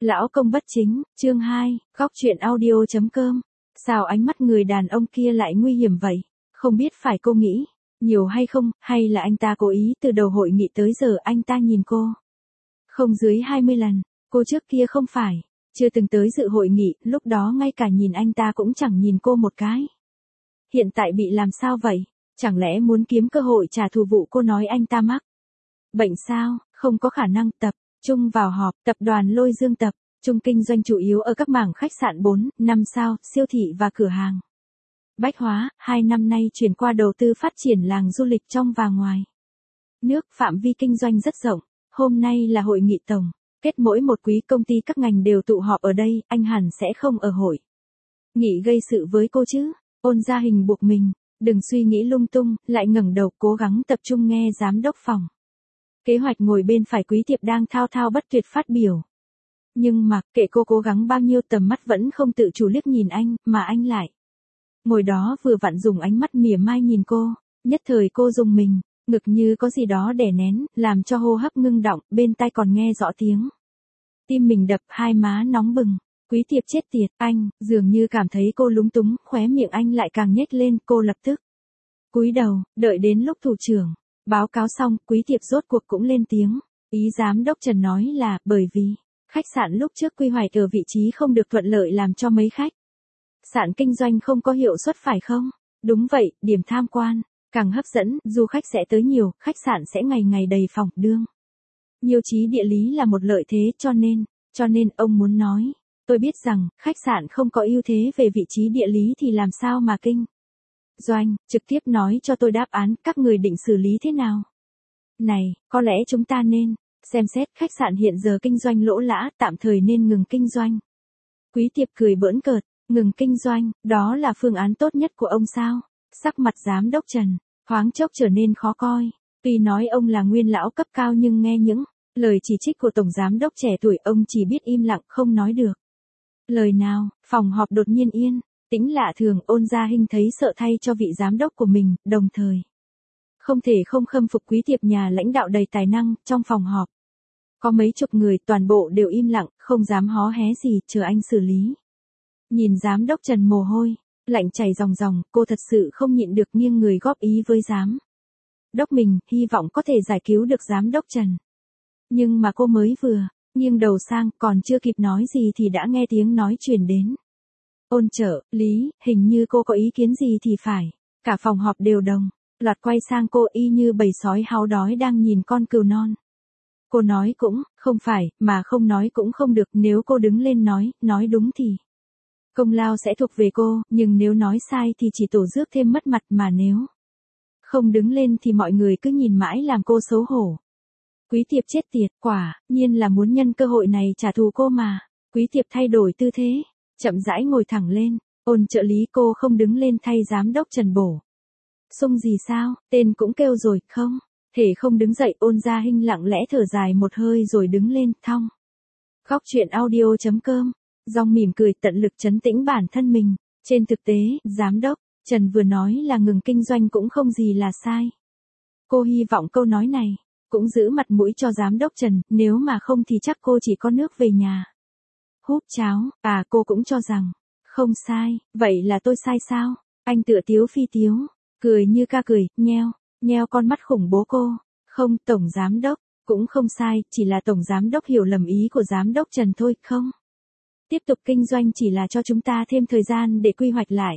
Lão công bất chính, chương 2, góc truyện audio.com. Sao ánh mắt người đàn ông kia lại nguy hiểm vậy? Không biết phải cô nghĩ nhiều hay không, hay là anh ta cố ý từ đầu hội nghị tới giờ anh ta nhìn cô không dưới 20 lần, cô trước kia không phải chưa từng tới dự hội nghị, lúc đó ngay cả nhìn anh ta cũng chẳng nhìn cô một cái. Hiện tại bị làm sao vậy? Chẳng lẽ muốn kiếm cơ hội trả thù vụ cô nói anh ta mắc bệnh sao? Không có khả năng. Tập trung vào họp. Tập đoàn Lôi Dương tập trung kinh doanh chủ yếu ở các mảng khách sạn 4, 5 sao, siêu thị và cửa hàng bách hóa. 2 năm nay chuyển qua đầu tư phát triển làng du lịch trong và ngoài nước, phạm vi kinh doanh rất rộng. Hôm nay là hội nghị tổng kết, mỗi một quý công ty các ngành đều tụ họp ở đây, anh hẳn sẽ không ở hội nghị gây sự với cô chứ? Ôn Gia Hình buộc mình đừng suy nghĩ lung tung, lại ngẩng đầu cố gắng tập trung nghe giám đốc phòng kế hoạch ngồi bên phải Quý Tiệp đang thao thao bất tuyệt phát biểu. Nhưng mà, kệ cô cố gắng bao nhiêu, tầm mắt vẫn không tự chủ liếc nhìn anh, mà anh lại ngồi đó vừa vặn dùng ánh mắt mỉa mai nhìn cô. Nhất thời cô rùng mình, ngực như có gì đó đè nén, làm cho hô hấp ngưng đọng, bên tai còn nghe rõ tiếng tim mình đập, hai má nóng bừng. Quý Tiệp chết tiệt, anh, dường như cảm thấy cô lúng túng, khóe miệng anh lại càng nhếch lên, cô lập tức cúi đầu, đợi đến lúc thủ trưởng báo cáo xong, Quý Tiệp rốt cuộc cũng lên tiếng. Ý giám đốc Trần nói là, bởi vì khách sạn lúc trước quy hoạch ở vị trí không được thuận lợi làm cho mấy khách sạn kinh doanh không có hiệu suất phải không? Đúng vậy, điểm tham quan càng hấp dẫn, du khách sẽ tới nhiều, khách sạn sẽ ngày ngày đầy phòng, đương nhiều trí địa lý là một lợi thế, cho nên ông muốn nói, tôi biết rằng khách sạn không có ưu thế về vị trí địa lý thì làm sao mà kinh doanh, trực tiếp nói cho tôi đáp án, các người định xử lý thế nào? Này, có lẽ chúng ta nên xem xét, khách sạn hiện giờ kinh doanh lỗ lã, tạm thời nên ngừng kinh doanh. Quý Tiệp cười bỡn cợt, ngừng kinh doanh, đó là phương án tốt nhất của ông sao? Sắc mặt giám đốc Trần thoáng chốc trở nên khó coi. Tuy nói ông là nguyên lão cấp cao nhưng nghe những lời chỉ trích của tổng giám đốc trẻ tuổi, ông chỉ biết im lặng không nói được lời nào. Phòng họp đột nhiên yên tĩnh lạ thường. Ôn Gia Hinh thấy sợ thay cho vị giám đốc của mình, đồng thời không thể không khâm phục Quý Tiệp, nhà lãnh đạo đầy tài năng. Trong phòng họp có mấy chục người, toàn bộ đều im lặng, không dám hó hé gì, chờ anh xử lý. Nhìn giám đốc Trần mồ hôi lạnh chảy ròng ròng, cô thật sự không nhịn được nghiêng người góp ý với giám đốc mình, hy vọng có thể giải cứu được giám đốc Trần. Nhưng mà cô mới vừa nghiêng đầu sang, còn chưa kịp nói gì thì đã nghe tiếng nói truyền đến. Ôn trợ lý, hình như cô có ý kiến gì thì phải. Cả phòng họp đều đồng loạt quay sang cô, y như bầy sói háo đói đang nhìn con cừu non. Cô nói cũng không phải, mà không nói cũng không được, nếu cô đứng lên nói đúng thì công lao sẽ thuộc về cô, nhưng nếu nói sai thì chỉ tổ rước thêm mất mặt, mà nếu không đứng lên thì mọi người cứ nhìn mãi làm cô xấu hổ. Quý Tiệp chết tiệt, quả nhiên là muốn nhân cơ hội này trả thù cô mà. Quý Tiệp thay đổi tư thế, chậm rãi ngồi thẳng lên. Ôn trợ lý, cô không đứng lên thay giám đốc Trần bổ sung gì sao? Tên cũng kêu rồi, không thể không đứng dậy. Ôn Gia Hinh lặng lẽ thở dài một hơi rồi đứng lên, thong. Góc truyện audio.com. Dòng mỉm cười, tận lực trấn tĩnh bản thân mình. Trên thực tế, giám đốc Trần vừa nói là ngừng kinh doanh cũng không gì là sai. Cô hy vọng câu nói này cũng giữ mặt mũi cho giám đốc Trần, nếu mà không thì chắc cô chỉ có nước về nhà húp cháo. Cô cũng cho rằng không sai. Vậy là tôi sai sao? Anh tựa tiếu phi tiếu, cười như ca cười, nheo con mắt khủng bố cô. Không, tổng giám đốc cũng không sai, chỉ là tổng giám đốc hiểu lầm ý của giám đốc Trần thôi. Không tiếp tục kinh doanh chỉ là cho chúng ta thêm thời gian để quy hoạch lại.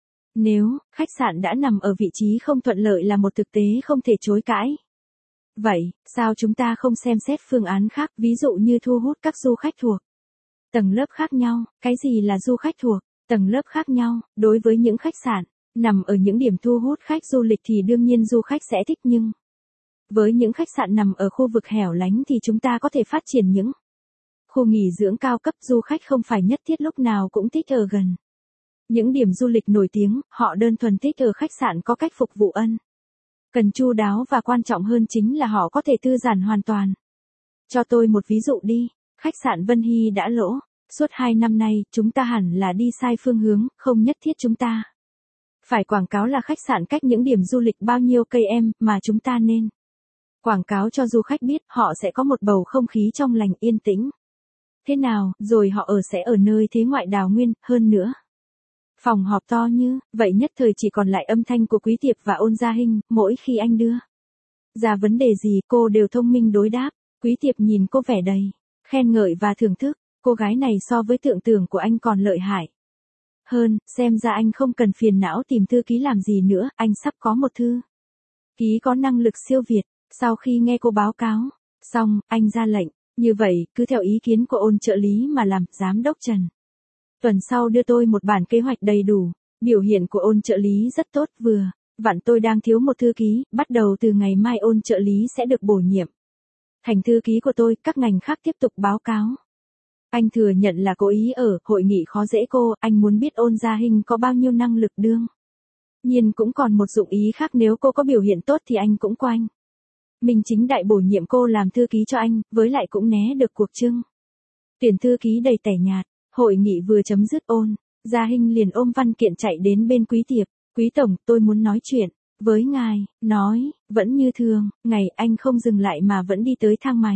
Nếu khách sạn đã nằm ở vị trí không thuận lợi là một thực tế không thể chối cãi. Vậy, sao chúng ta không xem xét phương án khác, ví dụ như thu hút các du khách thuộc tầng lớp khác nhau? Cái gì là du khách thuộc tầng lớp khác nhau? Đối với những khách sạn nằm ở những điểm thu hút khách du lịch thì đương nhiên du khách sẽ thích, nhưng với những khách sạn nằm ở khu vực hẻo lánh thì chúng ta có thể phát triển những khu nghỉ dưỡng cao cấp. Du khách không phải nhất thiết lúc nào cũng thích ở gần những điểm du lịch nổi tiếng, họ đơn thuần thích ở khách sạn có cách phục vụ cần chu đáo, và quan trọng hơn chính là họ có thể thư giãn hoàn toàn. Cho tôi một ví dụ đi. Khách sạn Vân Hy đã lỗ suốt 2 năm nay, chúng ta hẳn là đi sai phương hướng, không nhất thiết chúng ta phải quảng cáo là khách sạn cách những điểm du lịch bao nhiêu cây mà chúng ta nên quảng cáo cho du khách biết họ sẽ có một bầu không khí trong lành yên tĩnh. Thế nào, rồi họ ở sẽ ở nơi thế ngoại đào nguyên, hơn nữa. Phòng họp to như, vậy nhất thời chỉ còn lại âm thanh của Quý Tiệp và Ôn Gia Hinh, mỗi khi anh đưa ra vấn đề gì cô đều thông minh đối đáp. Quý Tiệp nhìn cô vẻ đầy khen ngợi và thưởng thức, cô gái này so với tưởng tượng của anh còn lợi hại hơn, xem ra anh không cần phiền não tìm thư ký làm gì nữa, anh sắp có một thư ký có năng lực siêu việt. Sau khi nghe cô báo cáo xong, anh ra lệnh, như vậy, cứ theo ý kiến của Ôn trợ lý mà làm, giám đốc Trần. Tuần sau đưa tôi một bản kế hoạch đầy đủ, biểu hiện của Ôn trợ lý rất tốt, vừa vặn tôi đang thiếu một thư ký, bắt đầu từ ngày mai Ôn trợ lý sẽ được bổ nhiệm thành thư ký của tôi, các ngành khác tiếp tục báo cáo. Anh thừa nhận là cố ý ở hội nghị khó dễ cô, anh muốn biết Ôn Gia Hinh có bao nhiêu năng lực đương nhiên cũng còn một dụng ý khác, nếu cô có biểu hiện tốt thì anh cũng quanh mình chính đại bổ nhiệm cô làm thư ký cho anh, với lại cũng né được cuộc trưng tuyển thư ký đầy tẻ nhạt. Hội nghị vừa chấm dứt, Ôn Gia Hinh liền ôm văn kiện chạy đến bên Quý Tiệp. Quý tổng, tôi muốn nói chuyện với ngài. Nói, vẫn như thường, ngày anh không dừng lại mà vẫn đi tới thang máy.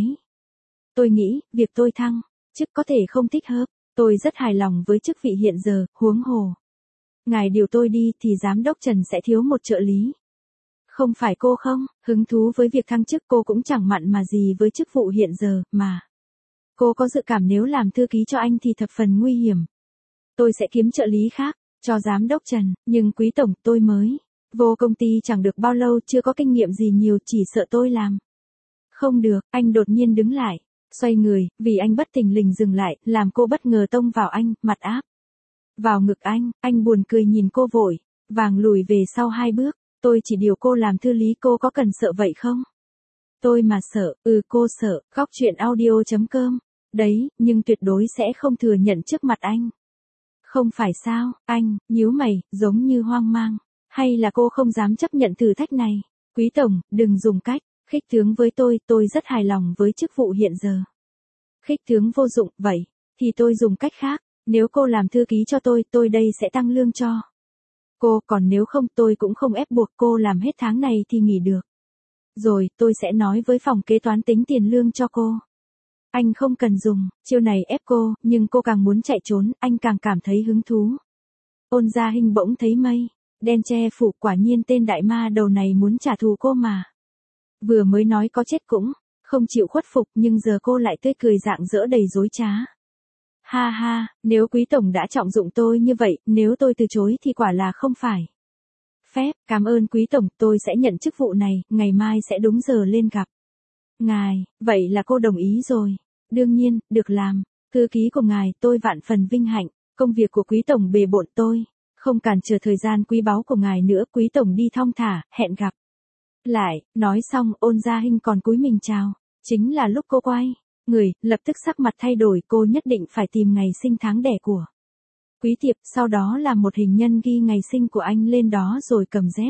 Tôi nghĩ, việc tôi thăng chức có thể không thích hợp, tôi rất hài lòng với chức vị hiện giờ, huống hồ ngài điều tôi đi thì giám đốc Trần sẽ thiếu một trợ lý. Không phải cô không hứng thú với việc thăng chức, cô cũng chẳng mặn mà gì với chức vụ hiện giờ, mà cô có dự cảm nếu làm thư ký cho anh thì thập phần nguy hiểm. Tôi sẽ kiếm trợ lý khác cho giám đốc Trần, nhưng Quý tổng, tôi mới vô công ty chẳng được bao lâu, chưa có kinh nghiệm gì nhiều, chỉ sợ tôi làm không được. Anh đột nhiên đứng lại, xoay người, vì anh bất thình lình dừng lại, làm cô bất ngờ tông vào anh, mặt áp vào ngực anh buồn cười nhìn cô vội vàng lùi về sau 2 bước. Tôi chỉ điều cô làm thư lý, cô có cần sợ vậy không? Tôi mà sợ, cô sợ. Góc truyện audio.com. Đấy, nhưng tuyệt đối sẽ không thừa nhận trước mặt anh. Không phải sao? Anh nhíu mày, giống như hoang mang. Hay là cô không dám chấp nhận thử thách này? Quý tổng, đừng dùng cách khích tướng với tôi rất hài lòng với chức vụ hiện giờ. Khích tướng vô dụng, vậy thì tôi dùng cách khác. Nếu cô làm thư ký cho tôi đây sẽ tăng lương cho cô, còn nếu không tôi cũng không ép buộc cô làm hết tháng này thì nghỉ được. Rồi, tôi sẽ nói với phòng kế toán tính tiền lương cho cô. Anh không cần dùng chiêu này ép cô, nhưng cô càng muốn chạy trốn, anh càng cảm thấy hứng thú. Ôn Gia Hinh bỗng thấy mây đen che phủ, quả nhiên tên đại ma đầu này muốn trả thù cô mà. Vừa mới nói có chết cũng không chịu khuất phục, nhưng giờ cô lại tươi cười rạng rỡ đầy dối trá. Ha ha, nếu Quý tổng đã trọng dụng tôi như vậy, nếu tôi từ chối thì quả là không phải phép. Cảm ơn Quý tổng, tôi sẽ nhận chức vụ này, ngày mai sẽ đúng giờ lên gặp ngài. Vậy là cô đồng ý rồi. Đương nhiên, được làm thư ký của ngài, tôi vạn phần vinh hạnh. Công việc của Quý tổng bề bộn, tôi không cản trở thời gian quý báu của ngài nữa. Quý tổng đi thong thả, hẹn gặp lại. Nói xong, Ôn Gia Hinh còn cúi mình chào. Chính là lúc cô quay người, lập tức sắc mặt thay đổi, cô nhất định phải tìm ngày sinh tháng đẻ của Quý Tiệp, sau đó làm một hình nhân ghi ngày sinh của anh lên đó rồi cầm dép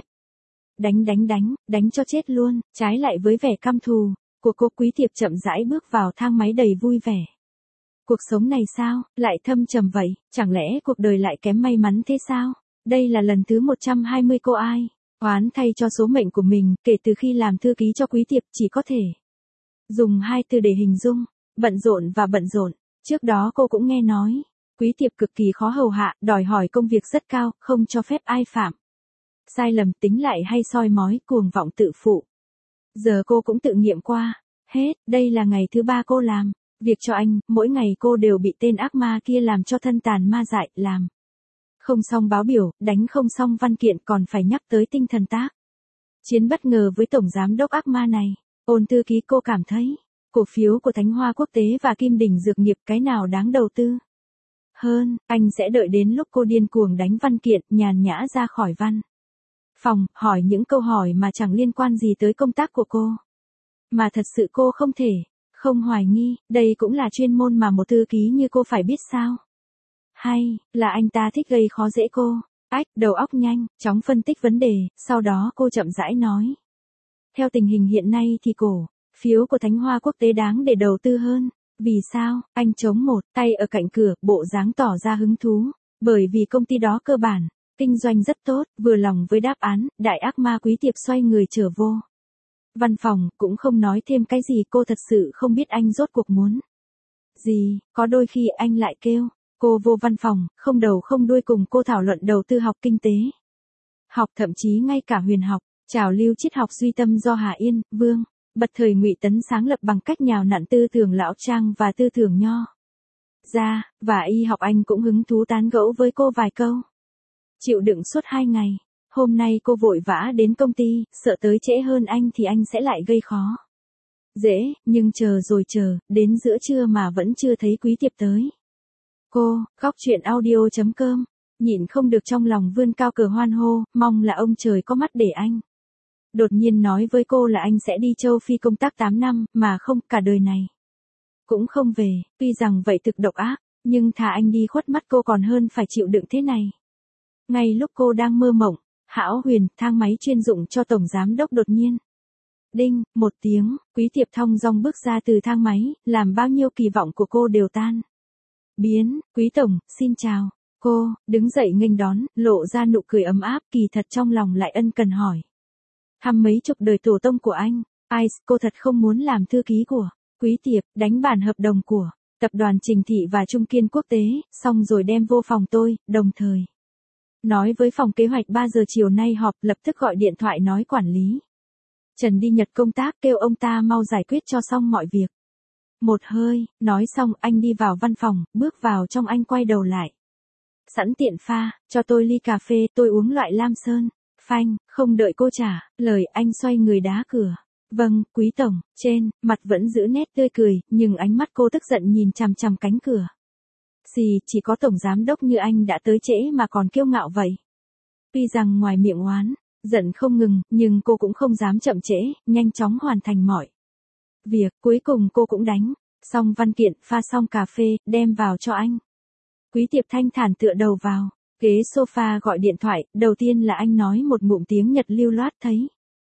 đánh cho chết luôn. Trái lại với vẻ căm thù của cô, Quý Tiệp chậm rãi bước vào thang máy đầy vui vẻ. Cuộc sống này sao lại thâm trầm vậy, chẳng lẽ cuộc đời lại kém may mắn thế sao? Đây là lần thứ 120 cô ai oán thay cho số mệnh của mình, kể từ khi làm thư ký cho Quý Tiệp, chỉ có thể dùng 2 từ để hình dung: bận rộn và bận rộn. Trước đó cô cũng nghe nói, Quý Tiệp cực kỳ khó hầu hạ, đòi hỏi công việc rất cao, không cho phép ai phạm sai lầm, tính lại hay soi mói, cuồng vọng tự phụ. Giờ cô cũng tự nghiệm qua hết, đây là ngày thứ 3 cô làm việc cho anh, mỗi ngày cô đều bị tên ác ma kia làm cho thân tàn ma dại, làm không xong báo biểu, đánh không xong văn kiện, còn phải nhắc tới tinh thần tác chiến bất ngờ với tổng giám đốc ác ma này. Ôn thư ký, cô cảm thấy cổ phiếu của Thánh Hoa Quốc tế và Kim Đỉnh Dược Nghiệp cái nào đáng đầu tư hơn? Anh sẽ đợi đến lúc cô điên cuồng đánh văn kiện, nhàn nhã ra khỏi văn phòng, hỏi những câu hỏi mà chẳng liên quan gì tới công tác của cô. Mà thật sự cô không thể không hoài nghi, đây cũng là chuyên môn mà một thư ký như cô phải biết sao? Hay là anh ta thích gây khó dễ cô? Đầu óc nhanh chóng phân tích vấn đề, sau đó cô chậm rãi nói. Theo tình hình hiện nay thì cổ phiếu của Thánh Hoa Quốc tế đáng để đầu tư hơn. Vì sao? Anh chống một tay ở cạnh cửa, bộ dáng tỏ ra hứng thú. Bởi vì công ty đó cơ bản kinh doanh rất tốt. Vừa lòng với đáp án, đại ác ma Quý Tiệp xoay người trở vô văn phòng, cũng không nói thêm cái gì. Cô thật sự không biết anh rốt cuộc muốn Gì, có đôi khi anh lại kêu. Cô vô văn phòng, không đầu không đuôi cùng cô thảo luận đầu tư học kinh tế. Học thậm chí ngay cả huyền học, trào lưu triết học duy tâm do Hà Yên, Vương, bật thời Ngụy Tấn sáng lập bằng cách nhào nặn tư tưởng lão Trang và tư tưởng Nho ra, và y học anh cũng hứng thú tán gẫu với cô vài câu. Chịu đựng suốt 2 ngày, hôm nay cô vội vã đến công ty, sợ tới trễ hơn anh thì anh sẽ lại gây khó dễ, nhưng chờ rồi chờ, đến giữa trưa mà vẫn chưa thấy Quý Tiệp tới. Cô, góc chuyện audio.com, nhịn không được trong lòng vươn cao cờ hoan hô, mong là ông trời có mắt để anh. Đột nhiên nói với cô là anh sẽ đi châu Phi công tác 8 năm, mà không, cả đời này cũng không về, tuy rằng vậy thực độc ác, nhưng thà anh đi khuất mắt cô còn hơn phải chịu đựng thế này. Ngay lúc cô đang mơ mộng, Hão Huyền, thang máy chuyên dụng cho tổng giám đốc đột nhiên. Đinh, một tiếng, Quý Tiệp thong dong bước ra từ thang máy, làm bao nhiêu kỳ vọng của cô đều tan biến. Quý tổng, xin chào. Cô, đứng dậy nghênh đón, lộ ra nụ cười ấm áp, kỳ thật trong lòng lại ân cần hỏi. Thăm mấy chục đời tổ tông của anh, ai, cô thật không muốn làm thư ký của Quý Tiệp, đánh bản hợp đồng của tập đoàn Trình Thị và Trung Kiên Quốc tế, xong rồi đem vô phòng tôi, đồng thời nói với phòng kế hoạch 3 giờ chiều nay họp, lập tức gọi điện thoại nói quản lý Trần đi Nhật công tác, kêu ông ta mau giải quyết cho xong mọi việc. Một hơi, nói xong anh đi vào văn phòng, bước vào trong anh quay đầu lại. Sẵn tiện pha, cho tôi ly cà phê, tôi uống loại Lam Sơn. Phanh, không đợi cô trả lời, anh xoay người đá cửa. Vâng, Quý tổng, trên mặt vẫn giữ nét tươi cười, nhưng ánh mắt cô tức giận nhìn chằm chằm cánh cửa. Xì, chỉ có tổng giám đốc như anh đã tới trễ mà còn kiêu ngạo vậy. Tuy rằng ngoài miệng oán giận không ngừng, nhưng cô cũng không dám chậm trễ, nhanh chóng hoàn thành mọi việc. Cuối cùng cô cũng đánh xong văn kiện, pha xong cà phê, đem vào cho anh. Quý Tiệp thanh thản tựa đầu vào ghế sofa gọi điện thoại, đầu tiên là anh nói một ngụm tiếng Nhật lưu loát, thấy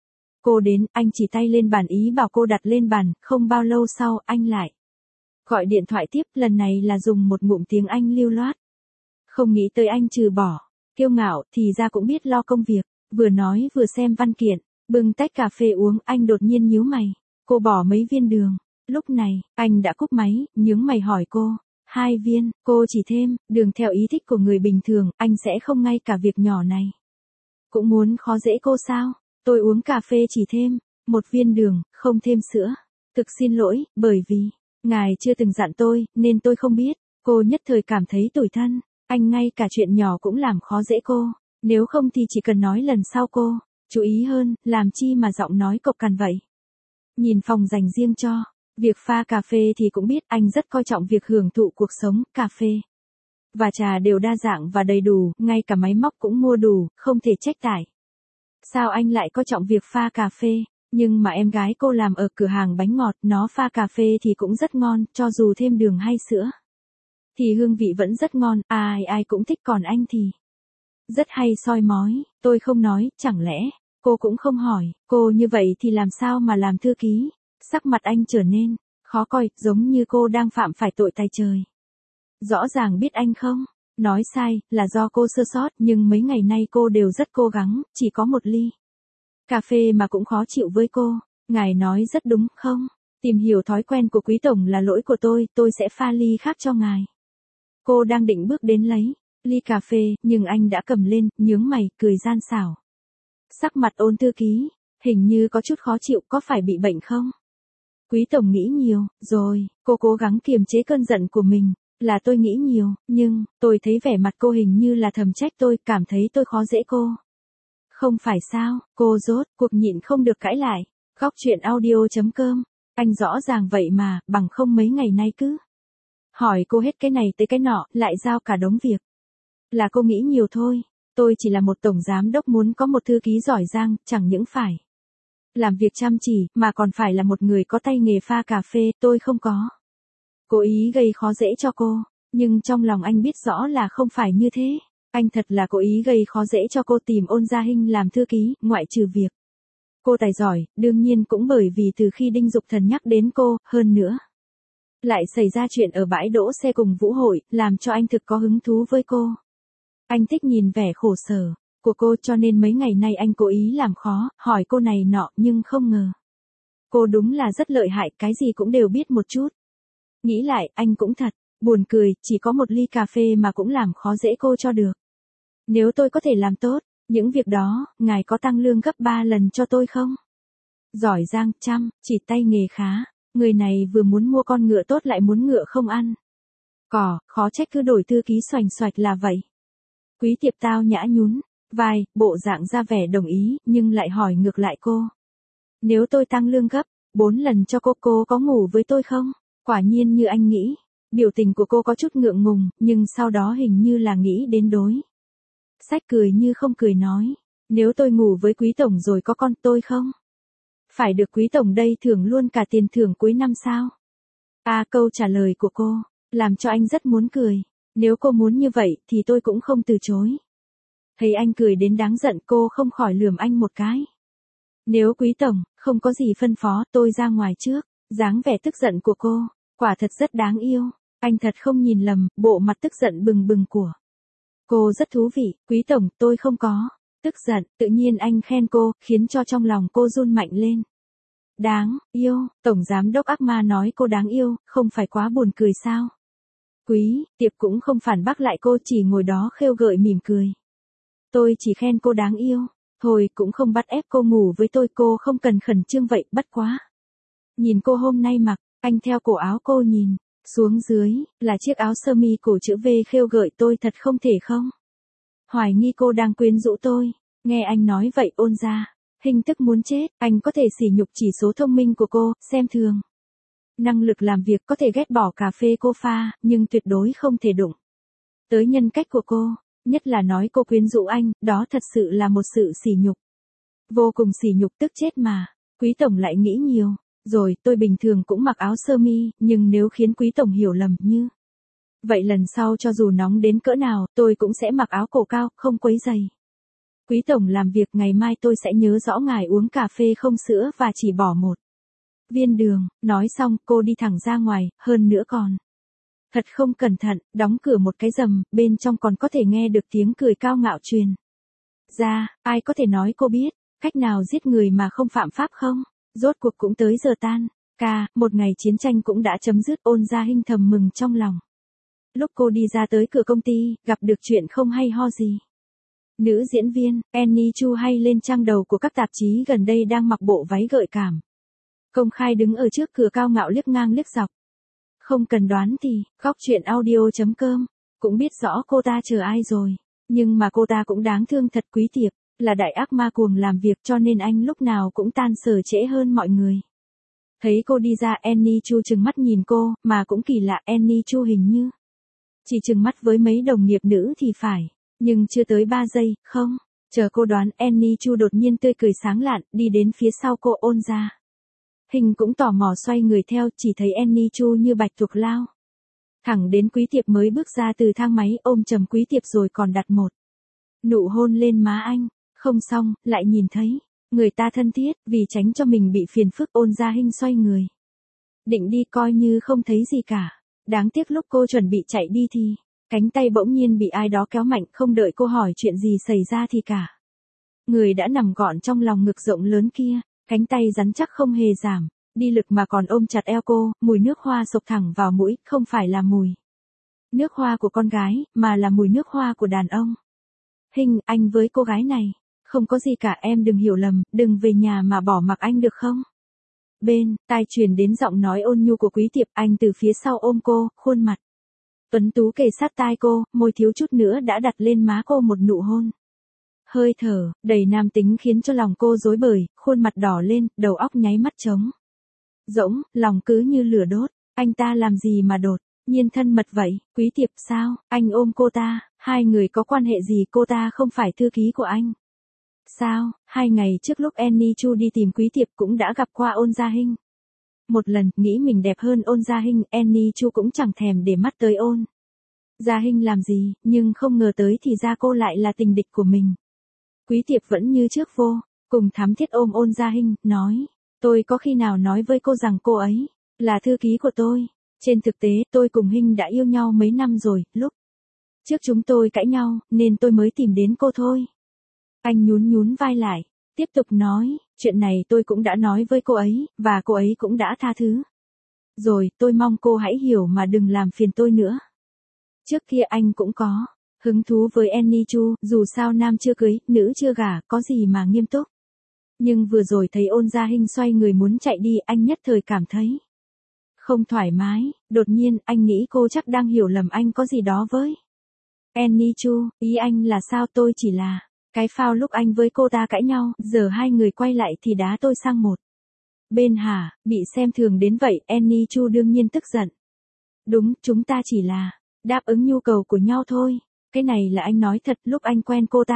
cô đến, anh chỉ tay lên bàn ý bảo cô đặt lên bàn, không bao lâu sau, anh lại gọi điện thoại tiếp, lần này là dùng một ngụm tiếng Anh lưu loát. Không nghĩ tới anh trừ bỏ kiêu ngạo, thì ra cũng biết lo công việc, vừa nói vừa xem văn kiện, bưng tách cà phê uống, anh đột nhiên nhíu mày, cô bỏ mấy viên đường. Lúc này, anh đã cúp máy, nhướng mày hỏi cô. 2 viên, cô chỉ thêm, đường theo ý thích của người bình thường, anh sẽ không ngay cả việc nhỏ này cũng muốn khó dễ cô sao? Tôi uống cà phê chỉ thêm 1 viên đường, không thêm sữa. Thực xin lỗi, bởi vì ngài chưa từng dặn tôi, nên tôi không biết. Cô nhất thời cảm thấy tủi thân, anh ngay cả chuyện nhỏ cũng làm khó dễ cô. Nếu không thì chỉ cần nói lần sau cô chú ý hơn, làm chi mà giọng nói cộc cằn vậy. Nhìn phòng dành riêng cho việc pha cà phê thì cũng biết anh rất coi trọng việc hưởng thụ cuộc sống, cà phê và trà đều đa dạng và đầy đủ, ngay cả máy móc cũng mua đủ, không thể trách tải. Sao anh lại coi trọng việc pha cà phê? Nhưng mà em gái cô làm ở cửa hàng bánh ngọt, nó pha cà phê thì cũng rất ngon, cho dù thêm đường hay sữa thì hương vị vẫn rất ngon, ai ai cũng thích, còn anh thì rất hay soi mói. Tôi không nói, chẳng lẽ cô cũng không hỏi, cô như vậy thì làm sao mà làm thư ký? Sắc mặt anh trở nên khó coi, giống như cô đang phạm phải tội tày trời. Rõ ràng biết anh không nói sai, là do cô sơ sót, nhưng mấy ngày nay cô đều rất cố gắng, chỉ có 1 ly cà phê mà cũng khó chịu với cô. Ngài nói rất đúng, không? Tìm hiểu thói quen của Quý tổng là lỗi của tôi sẽ pha ly khác cho ngài. Cô đang định bước đến lấy ly cà phê, nhưng anh đã cầm lên, nhướng mày, cười gian xảo. Sắc mặt Ôn thư ký hình như có chút khó chịu, có phải bị bệnh không? Quý tổng nghĩ nhiều rồi, cô cố gắng kiềm chế cơn giận của mình. Là tôi nghĩ nhiều, nhưng tôi thấy vẻ mặt cô hình như là thầm trách tôi, cảm thấy tôi khó dễ cô. Không phải sao? Cô rốt cuộc nhịn không được cãi lại. Góc chuyện audio.com, anh rõ ràng vậy mà, bằng không mấy ngày nay cứ hỏi cô hết cái này tới cái nọ, lại giao cả đống việc. Là cô nghĩ nhiều thôi. Tôi chỉ là một tổng giám đốc muốn có một thư ký giỏi giang, chẳng những phải làm việc chăm chỉ, mà còn phải là một người có tay nghề pha cà phê, tôi không có cố ý gây khó dễ cho cô. Nhưng trong lòng anh biết rõ là không phải như thế. Anh thật là cố ý gây khó dễ cho cô, tìm Ôn Gia Hinh làm thư ký, ngoại trừ việc cô tài giỏi, đương nhiên cũng bởi vì từ khi Đinh Dục Thần nhắc đến cô, hơn nữa lại xảy ra chuyện ở bãi đỗ xe cùng Vũ Hội, làm cho anh thực có hứng thú với cô. Anh thích nhìn vẻ khổ sở của cô, cho nên mấy ngày nay anh cố ý làm khó, hỏi cô này nọ, nhưng không ngờ cô đúng là rất lợi hại, cái gì cũng đều biết một chút. Nghĩ lại, anh cũng thật, buồn cười, chỉ có một ly cà phê mà cũng làm khó dễ cô cho được. Nếu tôi có thể làm tốt, những việc đó, ngài có tăng lương gấp 3 lần cho tôi không? Giỏi giang, chăm, chỉ tay nghề khá. Người này vừa muốn mua con ngựa tốt lại muốn ngựa không ăn. Khó trách cứ đổi thư ký xoành xoạch là vậy. Quý tiệp tao nhã nhún vai, bộ dạng ra vẻ đồng ý, nhưng lại hỏi ngược lại cô. Nếu tôi tăng lương gấp 4 lần cho cô có ngủ với tôi không? Quả nhiên như anh nghĩ. Biểu tình của cô có chút ngượng ngùng, nhưng sau đó hình như là nghĩ đến đối. Sách cười như không cười nói. Nếu tôi ngủ với quý tổng rồi có con tôi không? Phải được quý tổng đây thưởng luôn cả tiền thưởng cuối năm sao? Câu trả lời của cô, làm cho anh rất muốn cười. Nếu cô muốn như vậy thì tôi cũng không từ chối. Thấy anh cười đến đáng giận cô không khỏi lườm anh một cái. Nếu quý tổng, không có gì phân phó tôi ra ngoài trước. Dáng vẻ tức giận của cô, quả thật rất đáng yêu. Anh thật không nhìn lầm, bộ mặt tức giận bừng bừng của cô rất thú vị. Quý tổng, tôi không có tức giận, tự nhiên anh khen cô, khiến cho trong lòng cô run mạnh lên. Đáng yêu, tổng giám đốc ác ma nói cô đáng yêu, không phải quá buồn cười sao? Quý tiệp cũng không phản bác lại cô, chỉ ngồi đó khêu gợi mỉm cười. Tôi chỉ khen cô đáng yêu, thôi cũng không bắt ép cô ngủ với tôi, cô không cần khẩn trương vậy, bất quá. Nhìn cô hôm nay mặc, anh theo cổ áo cô nhìn, xuống dưới, là chiếc áo sơ mi cổ chữ V khêu gợi, tôi thật không thể không. Hoài nghi cô đang quyến rũ tôi, nghe anh nói vậy ôn ra. Hình tức muốn chết, anh có thể sỉ nhục chỉ số thông minh của cô, xem thường. Năng lực làm việc có thể ghét bỏ cà phê cô pha, nhưng tuyệt đối không thể đụng tới nhân cách của cô, nhất là nói cô quyến rũ anh, đó thật sự là một sự sỉ nhục. Vô cùng sỉ nhục, tức chết mà. Quý tổng lại nghĩ nhiều. Rồi, tôi bình thường cũng mặc áo sơ mi, nhưng nếu khiến quý tổng hiểu lầm như vậy lần sau cho dù nóng đến cỡ nào, tôi cũng sẽ mặc áo cổ cao, không quấy giày. Quý tổng làm việc, ngày mai tôi sẽ nhớ rõ ngài uống cà phê không sữa và chỉ bỏ một viên đường. Nói xong, cô đi thẳng ra ngoài, hơn nữa còn thật không cẩn thận, đóng cửa một cái rầm, bên trong còn có thể nghe được tiếng cười cao ngạo truyền ra. Ai có thể nói cô biết cách nào giết người mà không phạm pháp không? Rốt cuộc cũng tới giờ tan ca, một ngày chiến tranh cũng đã chấm dứt. Ôn Gia Hinh thầm mừng trong lòng. Lúc cô đi ra tới cửa công ty, gặp được chuyện không hay ho gì. Nữ diễn viên, Annie Chu hay lên trang đầu của các tạp chí gần đây đang mặc bộ váy gợi cảm. Công khai đứng ở trước cửa cao ngạo liếc ngang liếc dọc. Không cần đoán thì, góc chuyện audio.com, cũng biết rõ cô ta chờ ai rồi. Nhưng mà cô ta cũng đáng thương thật. Quý tiệp, là đại ác ma cuồng làm việc cho nên anh lúc nào cũng tan sở trễ hơn mọi người. Thấy cô đi ra, Annie Chu trừng mắt nhìn cô, mà cũng kỳ lạ, Annie Chu hình như chỉ trừng mắt với mấy đồng nghiệp nữ thì phải. Nhưng chưa tới 3 giây, không, chờ cô đoán, Annie Chu đột nhiên tươi cười sáng lạn, đi đến phía sau cô. Ôn Gia Hinh cũng tò mò xoay người theo, chỉ thấy Annie Chu như bạch tuộc lao thẳng đến Quý tiệp mới bước ra từ thang máy, ôm chầm Quý tiệp rồi còn đặt một nụ hôn lên má anh. Không xong, lại nhìn thấy người ta thân thiết, vì tránh cho mình bị phiền phức, Ôn Gia Hinh xoay người định đi coi như không thấy gì cả. Đáng tiếc lúc cô chuẩn bị chạy đi thì cánh tay bỗng nhiên bị ai đó kéo mạnh, không đợi cô hỏi chuyện gì xảy ra thì cả người đã nằm gọn trong lòng ngực rộng lớn kia. Cánh tay rắn chắc không hề giảm đi lực mà còn ôm chặt eo cô. Mùi nước hoa xộc thẳng vào mũi, không phải là mùi nước hoa của con gái, mà là mùi nước hoa của đàn ông. Hinh, anh với cô gái này không có gì cả, em đừng hiểu lầm, đừng về nhà mà bỏ mặc anh được không? Bên tai truyền đến giọng nói ôn nhu của Quý tiệp, anh từ phía sau ôm cô, khuôn mặt tuấn tú kề sát tai cô, môi thiếu chút nữa đã đặt lên má cô một nụ hôn. Hơi thở đầy nam tính khiến cho lòng cô rối bời, khuôn mặt đỏ lên, đầu óc nháy mắt trống rỗng, lòng cứ như lửa đốt. Anh ta làm gì mà đột nhiên thân mật vậy? Quý tiệp, sao anh ôm cô ta? Hai người có quan hệ gì? Cô ta không phải thư ký của anh sao? 2 ngày trước lúc Annie Chu đi tìm Quý tiệp cũng đã gặp qua Ôn Gia Hinh một lần, nghĩ mình đẹp hơn Ôn Gia Hinh, Annie Chu cũng chẳng thèm để mắt tới Ôn Gia Hinh làm gì, nhưng không ngờ tới thì ra cô lại là tình địch của mình. Quý tiệp vẫn như trước vô cùng thắm thiết ôm Ôn Gia Hinh, nói, tôi có khi nào nói với cô rằng cô ấy là thư ký của tôi? Trên thực tế, tôi cùng Hinh đã yêu nhau mấy năm rồi, lúc trước chúng tôi cãi nhau, nên tôi mới tìm đến cô thôi. Anh nhún vai lại, tiếp tục nói, chuyện này tôi cũng đã nói với cô ấy, và cô ấy cũng đã tha thứ Rồi, tôi mong cô hãy hiểu mà đừng làm phiền tôi nữa. Trước kia anh cũng có hứng thú với Annie Chu, dù sao nam chưa cưới, nữ chưa gả, có gì mà nghiêm túc. Nhưng vừa rồi thấy Ôn Gia Hinh xoay người muốn chạy đi, anh nhất thời cảm thấy không thoải mái, đột nhiên anh nghĩ cô chắc đang hiểu lầm anh có gì đó với Annie Chu, ý anh là sao? Tôi chỉ là cái phao lúc anh với cô ta cãi nhau, giờ hai người quay lại thì đá tôi sang một bên hả, bị xem thường đến vậy, Annie Chu đương nhiên tức giận. Đúng, chúng ta chỉ là đáp ứng nhu cầu của nhau thôi, cái này là anh nói thật, lúc anh quen cô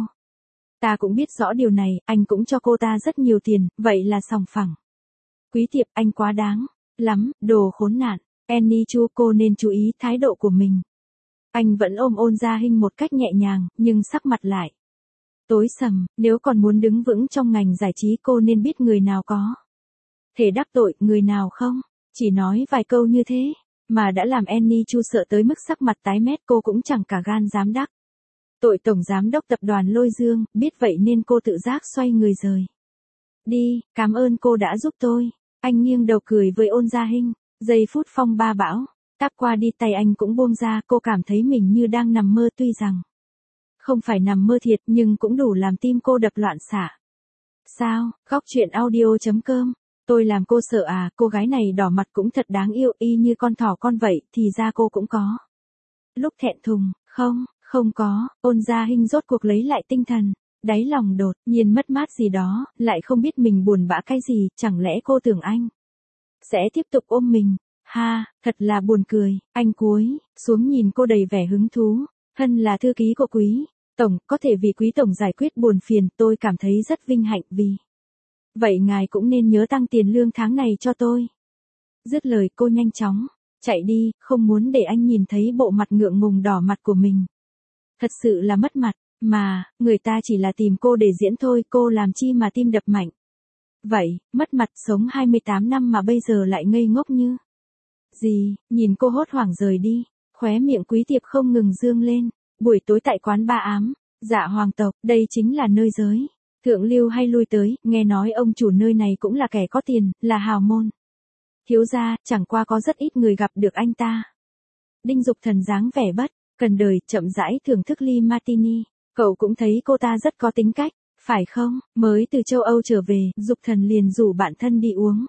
ta cũng biết rõ điều này, anh cũng cho cô ta rất nhiều tiền, vậy là sòng phẳng. Quý Tiệp, anh quá đáng lắm, đồ khốn nạn. Annie Chu, cô nên chú ý thái độ của mình. Anh vẫn ôm Ôn Gia Hinh một cách nhẹ nhàng, nhưng sắc mặt lại tối sầm, nếu còn muốn đứng vững trong ngành giải trí cô nên biết người nào có thể đắc tội, người nào không. Chỉ nói vài câu như thế, mà đã làm Annie Chu sợ tới mức sắc mặt tái mét, cô cũng chẳng cả gan dám đắc tội tổng giám đốc tập đoàn Lôi Dương, biết vậy nên cô tự giác xoay người rời đi, cảm ơn cô đã giúp tôi. Anh nghiêng đầu cười với Ôn Gia Hinh, giây phút phong ba bão táp qua đi, tay anh cũng buông ra, cô cảm thấy mình như đang nằm mơ, tuy rằng không phải nằm mơ thiệt nhưng cũng đủ làm tim cô đập loạn xạ. Sao, góc truyện audio.com, tôi làm cô sợ à? Cô gái này đỏ mặt cũng thật đáng yêu, y như con thỏ con vậy, thì ra cô cũng có lúc thẹn thùng. Không có. Ôn Gia Hinh rốt cuộc lấy lại tinh thần, đáy lòng đột nhiên mất mát gì đó, lại không biết mình buồn bã cái gì, chẳng lẽ cô tưởng anh sẽ tiếp tục ôm mình. Ha, thật là buồn cười. Anh cúi xuống nhìn cô đầy vẻ hứng thú. Thân là thư ký của Quý tổng, có thể vì Quý tổng giải quyết buồn phiền, tôi cảm thấy rất vinh hạnh, vì vậy ngài cũng nên nhớ tăng tiền lương tháng này cho tôi. Dứt lời cô nhanh chóng chạy đi, không muốn để anh nhìn thấy bộ mặt ngượng ngùng đỏ mặt của mình. Thật sự là mất mặt, mà, người ta chỉ là tìm cô để diễn thôi, cô làm chi mà tim đập mạnh. Vậy, mất mặt, sống 28 năm mà bây giờ lại ngây ngốc như gì? Nhìn cô hốt hoảng rời đi, khóe miệng Quý Tiệp không ngừng dương lên. Buổi tối tại quán ba ám, Dạ Hoàng tộc, đây chính là nơi giới thượng lưu hay lui tới, nghe nói ông chủ nơi này cũng là kẻ có tiền, là hào môn thiếu gia, chẳng qua có rất ít người gặp được anh ta. Đinh Dục Thần dáng vẻ bất cần đời, chậm rãi thưởng thức ly martini. Cậu cũng thấy cô ta rất có tính cách, phải không? Mới từ châu Âu trở về, Dục Thần liền rủ bạn thân đi uống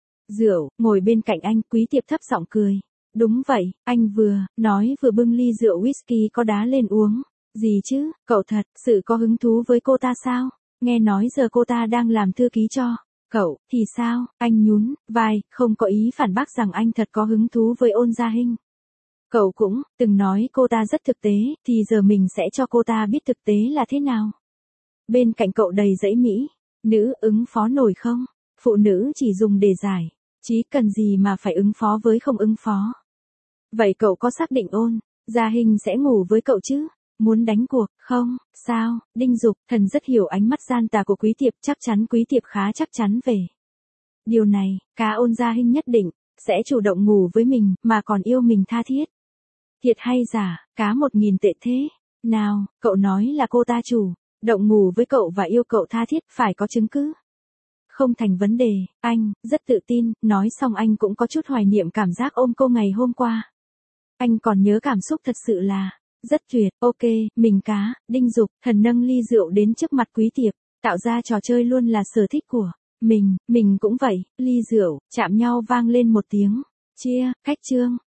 rượu, ngồi bên cạnh anh, Quý Tiệp thấp giọng cười. Đúng vậy, anh vừa nói vừa bưng ly rượu whisky có đá lên uống. Gì chứ, cậu thật sự có hứng thú với cô ta sao? Nghe nói giờ cô ta đang làm thư ký cho cậu, thì sao? Anh nhún vai, không có ý phản bác rằng anh thật có hứng thú với Ôn Gia Hinh. Cậu cũng từng nói cô ta rất thực tế, thì giờ mình sẽ cho cô ta biết thực tế là thế nào. Bên cạnh cậu đầy dãy Mỹ nữ ứng phó nổi không? Phụ nữ chỉ dùng để giải trí, cần gì mà phải ứng phó với không ứng phó. Vậy cậu có xác định Ôn Gia Hinh sẽ ngủ với cậu chứ? Muốn đánh cuộc, không? Sao? Đinh Dục Thần rất hiểu ánh mắt gian tà của Quý Tiệp, chắc chắn Quý Tiệp khá chắc chắn về điều này, cá Ôn Gia Hinh nhất định sẽ chủ động ngủ với mình, mà còn yêu mình tha thiết. Thiệt hay giả, cá 1.000 tệ thế? Nào, cậu nói là cô ta chủ động ngủ với cậu và yêu cậu tha thiết, phải có chứng cứ. Không thành vấn đề, anh rất tự tin. Nói xong anh cũng có chút hoài niệm cảm giác ôm cô ngày hôm qua. Anh còn nhớ cảm xúc thật sự là rất tuyệt. Ok, mình cá. Đinh Dục Thần nâng ly rượu đến trước mặt Quý Tiệp, tạo ra trò chơi luôn là sở thích của mình cũng vậy. Ly rượu chạm nhau vang lên một tiếng chia cách, chương